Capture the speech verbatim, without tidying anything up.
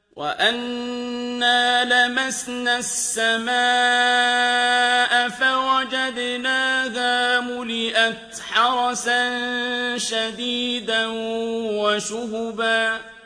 وَأَنَّا لَمَسْنَا السَّمَاءَ فَوَجَدْنَاهَا مُلِئَتْ حَرَسًا شَدِيدًا وَشُهُبًا